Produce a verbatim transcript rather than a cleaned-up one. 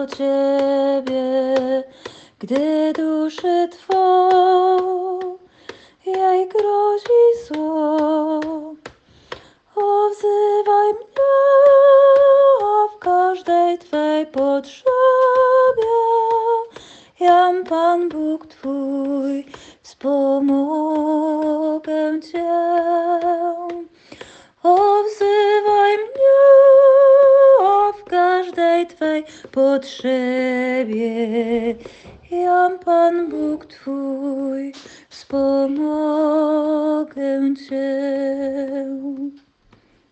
do Ciebie, gdy duszy Twą jej grozi zło. O, wzywaj mnie, a w każdej Twej potrzebie jam Pan Bóg Twój, wspomogę Cię. O, wzywaj mnie, a w każdej Twej potrzebie jam Pan Bóg Twój, wspomogę Cię.